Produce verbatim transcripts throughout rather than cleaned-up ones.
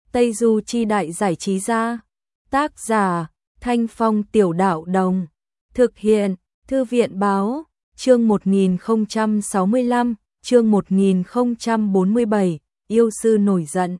Tây Du Chi Đại Giải Trí Gia. Tác giả Thanh Phong Tiểu Đạo Đồng. Thực hiện Thư viện Báo. Chương một nghìn không trăm sáu mươi lăm, chương một nghìn không trăm bốn mươi bảy, yêu sư nổi giận.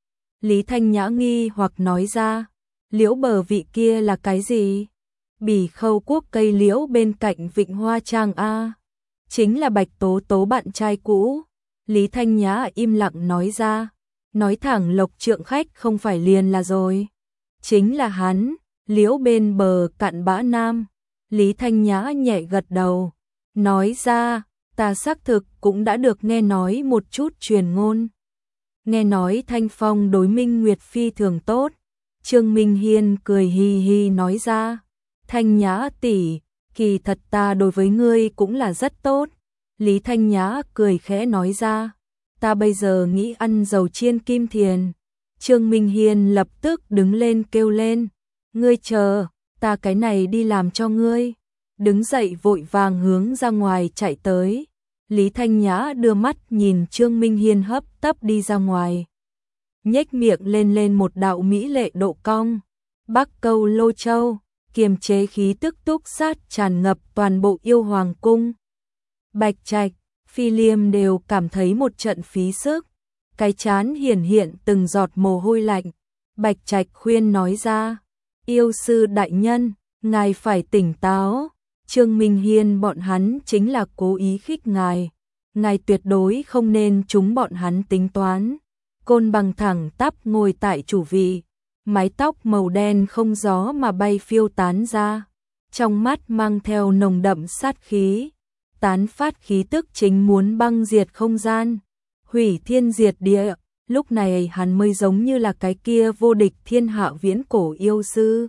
Lý Thanh Nhã nghi hoặc nói ra, liễu bờ vị kia là cái gì? Bỉ Khâu Quốc cây liễu bên cạnh Vịnh Hoa Trang a. Chính là Bạch Tố Tố bạn trai cũ. Lý Thanh Nhã im lặng nói ra, nói thẳng Lộc Trượng Khách không phải liền là rồi. Chính là hắn, liễu bên bờ cạn bã nam. Lý Thanh Nhã nhẹ gật đầu, nói ra, ta xác thực cũng đã được nghe nói một chút truyền ngôn. Nghe nói Thanh Phong đối Minh Nguyệt phi thường tốt. Trương Minh Hiên cười hi hi nói ra, Thanh Nhã tỷ, kỳ thật ta đối với ngươi cũng là rất tốt. Lý Thanh Nhã cười khẽ nói ra, ta bây giờ nghĩ ăn dầu chiên kim thiền. Trương Minh Hiên lập tức đứng lên kêu lên, ngươi chờ, ta cái này đi làm cho ngươi. Đứng dậy vội vàng hướng ra ngoài chạy tới. Lý Thanh Nhã đưa mắt nhìn Trương Minh Hiên hấp tấp đi ra ngoài. Nhếch miệng lên lên một đạo mỹ lệ độ cong. Bắc Câu Lô Châu, kiềm chế khí tức túc sát tràn ngập toàn bộ yêu hoàng cung. Bạch Trạch, Phi Liêm đều cảm thấy một trận phí sức. Cái chán hiển hiện từng giọt mồ hôi lạnh. Bạch Trạch khuyên nói ra, yêu sư đại nhân, ngài phải tỉnh táo. Trương Minh Hiên bọn hắn chính là cố ý khích ngài. Ngài tuyệt đối không nên trúng bọn hắn tính toán. Côn Bằng thẳng tắp ngồi tại chủ vị. Mái tóc màu đen không gió mà bay phiêu tán ra. Trong mắt mang theo nồng đậm sát khí. Tán phát khí tức chính muốn băng diệt không gian. Hủy thiên diệt địa. Lúc này hắn mới giống như là cái kia vô địch thiên hạ viễn cổ yêu sư.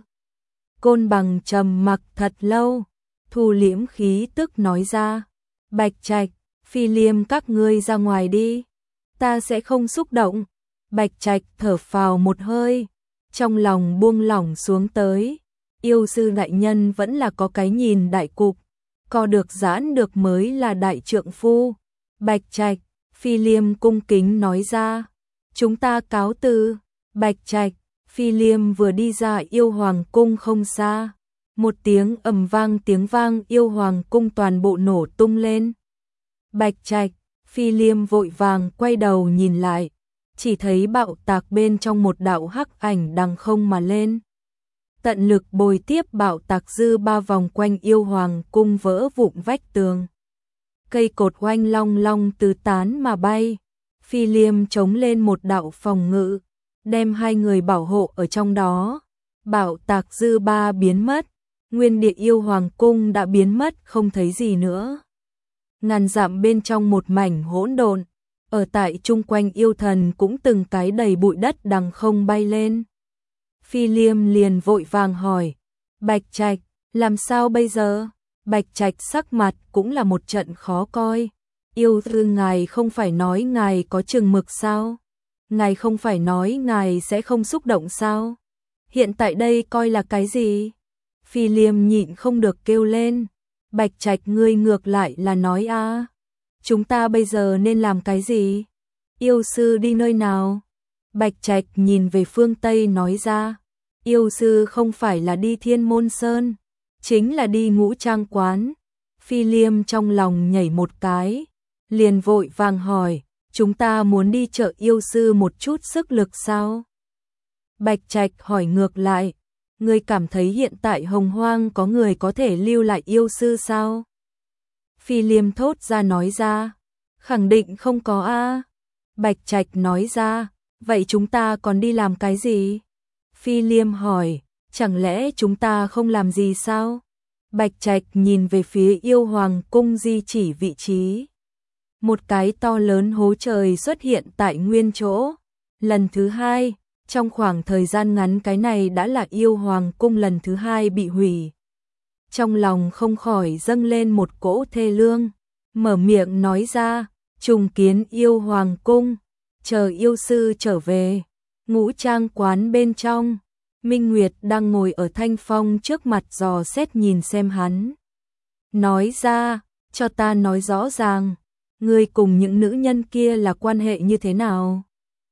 Côn Bằng trầm mặc thật lâu. Thu liễm khí tức nói ra, Bạch Trạch, Phi Liêm các ngươi ra ngoài đi, ta sẽ không xúc động. Bạch Trạch thở phào một hơi, trong lòng buông lỏng xuống tới. Yêu sư đại nhân vẫn là có cái nhìn đại cục, co được giãn được mới là đại trượng phu. Bạch Trạch, Phi Liêm cung kính nói ra, chúng ta cáo từ. Bạch Trạch, Phi Liêm vừa đi ra yêu hoàng cung không xa. Một tiếng ầm vang tiếng vang yêu hoàng cung toàn bộ nổ tung lên. Bạch Trạch, Phi Liêm vội vàng quay đầu nhìn lại, chỉ thấy bạo tạc bên trong một đạo hắc ảnh đằng không mà lên. Tận lực bồi tiếp bạo tạc dư ba vòng quanh yêu hoàng cung vỡ vụn vách tường. Cây cột oanh long long tứ tán mà bay. Phi Liêm chống lên một đạo phòng ngự, đem hai người bảo hộ ở trong đó. Bạo tạc dư ba biến mất. Nguyên địa yêu hoàng cung đã biến mất không thấy gì nữa. Ngàn dặm bên trong một mảnh hỗn độn, ở tại chung quanh yêu thần cũng từng cái đầy bụi đất đằng không bay lên. Phi Liêm liền vội vàng hỏi, Bạch Trạch, làm sao bây giờ? Bạch Trạch sắc mặt cũng là một trận khó coi. Yêu sư ngài không phải nói ngài có chừng mực sao? Ngài không phải nói ngài sẽ không xúc động sao? Hiện tại đây coi là cái gì? Phi Liêm nhịn không được kêu lên, Bạch Trạch ngươi ngược lại là nói a, chúng ta bây giờ nên làm cái gì? Yêu sư đi nơi nào? Bạch Trạch nhìn về phương Tây nói ra, yêu sư không phải là đi Thiên Môn Sơn, chính là đi Ngũ Trang Quán. Phi Liêm trong lòng nhảy một cái, liền vội vàng hỏi, chúng ta muốn đi chợ yêu sư một chút sức lực sao? Bạch Trạch hỏi ngược lại, ngươi cảm thấy hiện tại Hồng Hoang có người có thể lưu lại yêu sư sao? Phi Liêm thốt ra nói ra, khẳng định không có a. Bạch Trạch nói ra, vậy chúng ta còn đi làm cái gì? Phi Liêm hỏi, chẳng lẽ chúng ta không làm gì sao? Bạch Trạch nhìn về phía yêu hoàng cung di chỉ vị trí. Một cái to lớn hố trời xuất hiện tại nguyên chỗ. Lần thứ hai, trong khoảng thời gian ngắn cái này đã là yêu hoàng cung lần thứ hai bị hủy. Trong lòng không khỏi dâng lên một cỗ thê lương, mở miệng nói ra, trùng kiến yêu hoàng cung, chờ yêu sư trở về. Ngũ Trang Quán bên trong, Minh Nguyệt đang ngồi ở Thanh Phong trước mặt dò xét nhìn xem hắn. Nói ra, cho ta nói rõ ràng, ngươi cùng những nữ nhân kia là quan hệ như thế nào?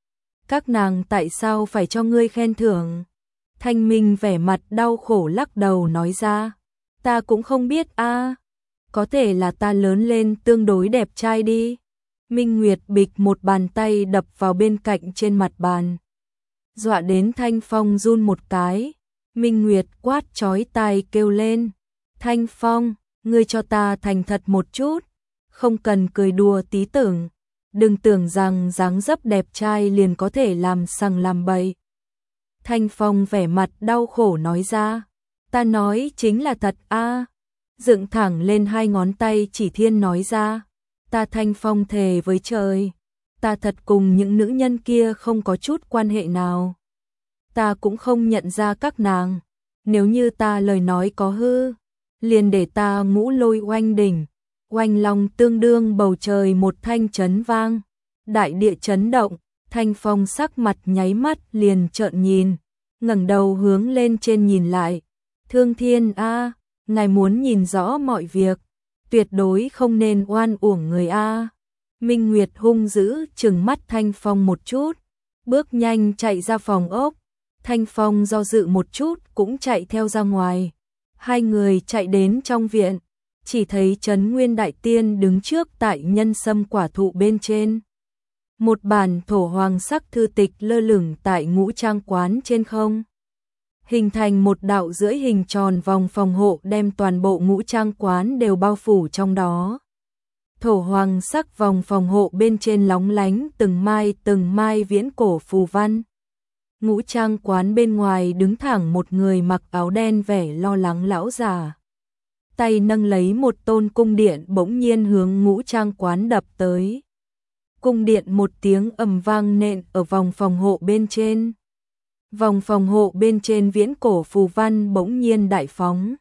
Các nàng tại sao phải cho ngươi khen thưởng? Thanh Minh vẻ mặt đau khổ lắc đầu nói ra, ta cũng không biết a, có thể là ta lớn lên tương đối đẹp trai đi. Minh Nguyệt bịch một bàn tay đập vào bên cạnh trên mặt bàn, dọa đến Thanh Phong run một cái. Minh Nguyệt quát chói tai kêu lên, Thanh Phong, ngươi cho ta thành thật một chút, không cần cười đùa tí tưởng, đừng tưởng rằng dáng dấp đẹp trai liền có thể làm sằng làm bậy. Thanh Phong vẻ mặt đau khổ nói ra, ta nói chính là thật a. Dựng thẳng lên hai ngón tay chỉ thiên nói ra, ta Thanh Phong thề với trời, ta thật cùng những nữ nhân kia không có chút quan hệ nào. Ta cũng không nhận ra các nàng, nếu như ta lời nói có hư, liền để ta ngũ lôi oanh đỉnh, oanh long tương đương bầu trời một thanh chấn vang, đại địa chấn động. Thanh Phong sắc mặt nháy mắt liền trợn nhìn, ngẩng đầu hướng lên trên nhìn lại, Thương Thiên a, ngài muốn nhìn rõ mọi việc, tuyệt đối không nên oan uổng người a. Minh Nguyệt hung dữ trừng mắt Thanh Phong một chút, bước nhanh chạy ra phòng ốc. Thanh Phong do dự một chút cũng chạy theo ra ngoài. Hai người chạy đến trong viện, chỉ thấy Trấn Nguyên Đại Tiên đứng trước tại nhân sâm quả thụ bên trên. Một bản thổ hoàng sắc thư tịch lơ lửng tại ngũ trang quán trên không, hình thành một đạo rưỡi hình tròn vòng phòng hộ đem toàn bộ ngũ trang quán đều bao phủ trong đó. Thổ hoàng sắc vòng phòng hộ bên trên lóng lánh từng mai từng mai viễn cổ phù văn. Ngũ trang quán bên ngoài đứng thẳng một người mặc áo đen vẻ lo lắng lão già, tay nâng lấy một tôn cung điện bỗng nhiên hướng ngũ trang quán đập tới. Cung điện một tiếng ầm vang nện ở vòng phòng hộ bên trên. Vòng phòng hộ bên trên viễn cổ phù văn bỗng nhiên đại phóng.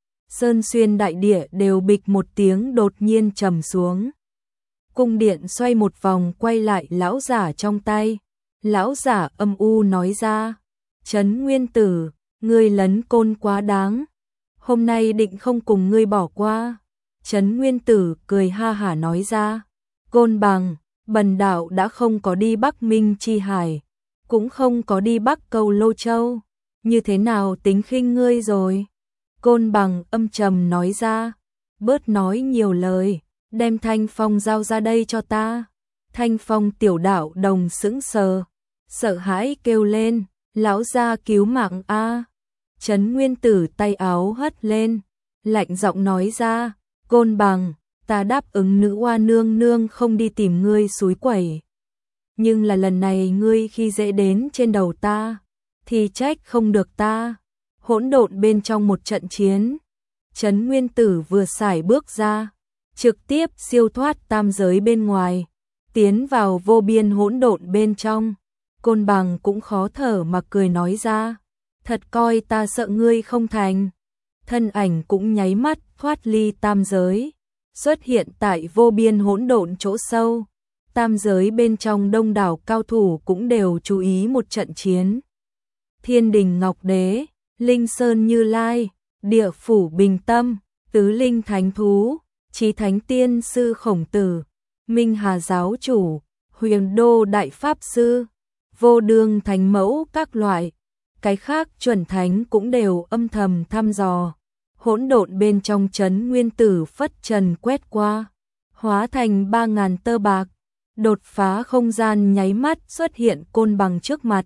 Sơn xuyên đại địa đều bịch một tiếng đột nhiên trầm xuống. Cung điện xoay một vòng quay lại lão giả trong tay. Lão giả âm u nói ra, Trấn Nguyên Tử, ngươi lấn côn quá đáng, hôm nay định không cùng ngươi bỏ qua. Trấn Nguyên Tử cười ha hả nói ra, Côn Bằng, bần đạo đã không có đi Bắc Minh Chi Hải, cũng không có đi Bắc Câu Lô Châu, như thế nào tính khinh ngươi rồi? Côn Bằng âm trầm nói ra, bớt nói nhiều lời, đem Thanh Phong giao ra đây cho ta. Thanh Phong tiểu đạo đồng sững sờ, sợ hãi kêu lên, lão gia cứu mạng a. Trấn Nguyên Tử tay áo hất lên, lạnh giọng nói ra, Côn Bằng, ta đáp ứng nữ oa nương nương không đi tìm ngươi xúi quẩy. Nhưng là lần này ngươi khi dễ đến trên đầu ta, thì trách không được ta. Hỗn độn bên trong một trận chiến, Trấn Nguyên Tử vừa xài bước ra, trực tiếp siêu thoát tam giới bên ngoài, tiến vào vô biên hỗn độn bên trong. Côn Bằng cũng khó thở mà cười nói ra, thật coi ta sợ ngươi không thành. Thân ảnh cũng nháy mắt thoát ly tam giới, xuất hiện tại vô biên hỗn độn chỗ sâu. Tam giới bên trong đông đảo cao thủ cũng đều chú ý một trận chiến. Thiên Đình Ngọc Đế, Linh Sơn Như Lai, Địa Phủ Bình Tâm, Tứ Linh Thánh Thú, Chí Thánh Tiên Sư Khổng Tử, Minh Hà Giáo Chủ, Huyền Đô Đại Pháp Sư, Vô Đương Thánh Mẫu các loại. Cái khác chuẩn thánh cũng đều âm thầm thăm dò. Hỗn độn bên trong Trấn Nguyên Tử phất trần quét qua, hóa thành ba ngàn tơ bạc, đột phá không gian nháy mắt xuất hiện Côn Bằng trước mặt.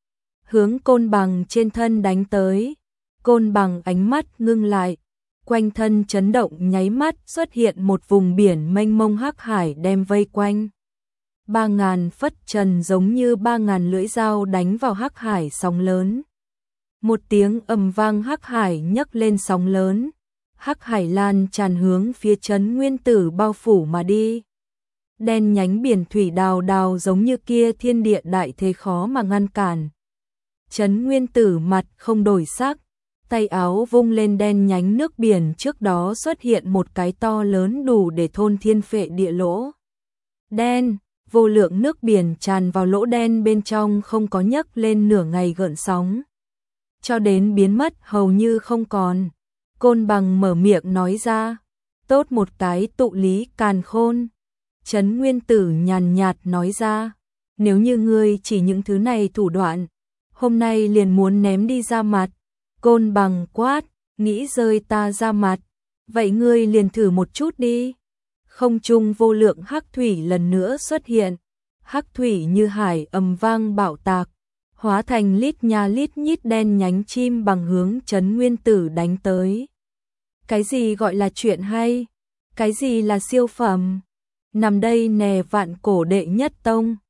Hướng Côn Bằng trên thân đánh tới, Côn Bằng ánh mắt ngưng lại, quanh thân chấn động nháy mắt xuất hiện một vùng biển mênh mông hắc hải đem vây quanh. Ba ngàn phất trần giống như ba ngàn lưỡi dao đánh vào hắc hải sóng lớn. Một tiếng ầm vang hắc hải nhấc lên sóng lớn, hắc hải lan tràn hướng phía Trấn Nguyên Tử bao phủ mà đi. Đen nhánh biển thủy đào đào giống như kia thiên địa đại thế khó mà ngăn cản. Trấn Nguyên Tử mặt không đổi sắc, tay áo vung lên đen nhánh nước biển trước đó xuất hiện một cái to lớn đủ để thôn thiên phệ địa lỗ. Đen, vô lượng nước biển tràn vào lỗ đen bên trong không có nhấc lên nửa ngày gợn sóng. Cho đến biến mất hầu như không còn. Côn Bằng mở miệng nói ra, tốt một cái tụ lý càn khôn. Trấn Nguyên Tử nhàn nhạt nói ra, nếu như ngươi chỉ những thứ này thủ đoạn, hôm nay liền muốn ném đi ra mặt. Côn Bằng quát, nghĩ rơi ta ra mặt, vậy ngươi liền thử một chút đi. Không trung vô lượng hắc thủy lần nữa xuất hiện, hắc thủy như hải ầm vang bạo tạc, hóa thành lít nha lít nhít đen nhánh chim bằng hướng Trấn Nguyên Tử đánh tới. Cái gì gọi là chuyện hay? Cái gì là siêu phẩm? Nằm đây nè vạn cổ đệ nhất tông.